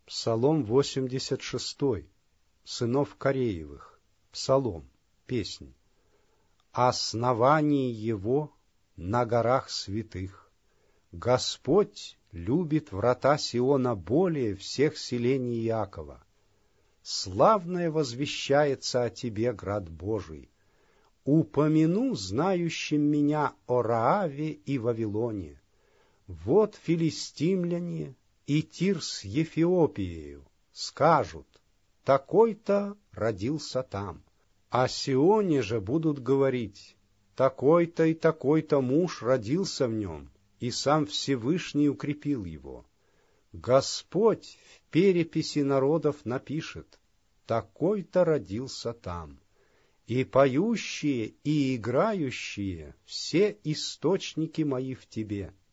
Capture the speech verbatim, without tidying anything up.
Псалом восемьдесят шестой, сынов Кореевых, псалом, песнь. Основание его на горах святых. Господь любит врата Сиона более всех селений Иакова. Славное возвещается о тебе, град Божий. Упомяну знающим меня о Рааве и Вавилоне. Вот филистимляне и Тир с Ефиопиею скажут: такой-то родился там. О Сионе же будут говорить: такой-то и такой-то муж родился в нем, и сам Всевышний укрепил его. Господь в переписи народов напишет: такой-то родился там. И поющие, и играющие все источники мои в тебе.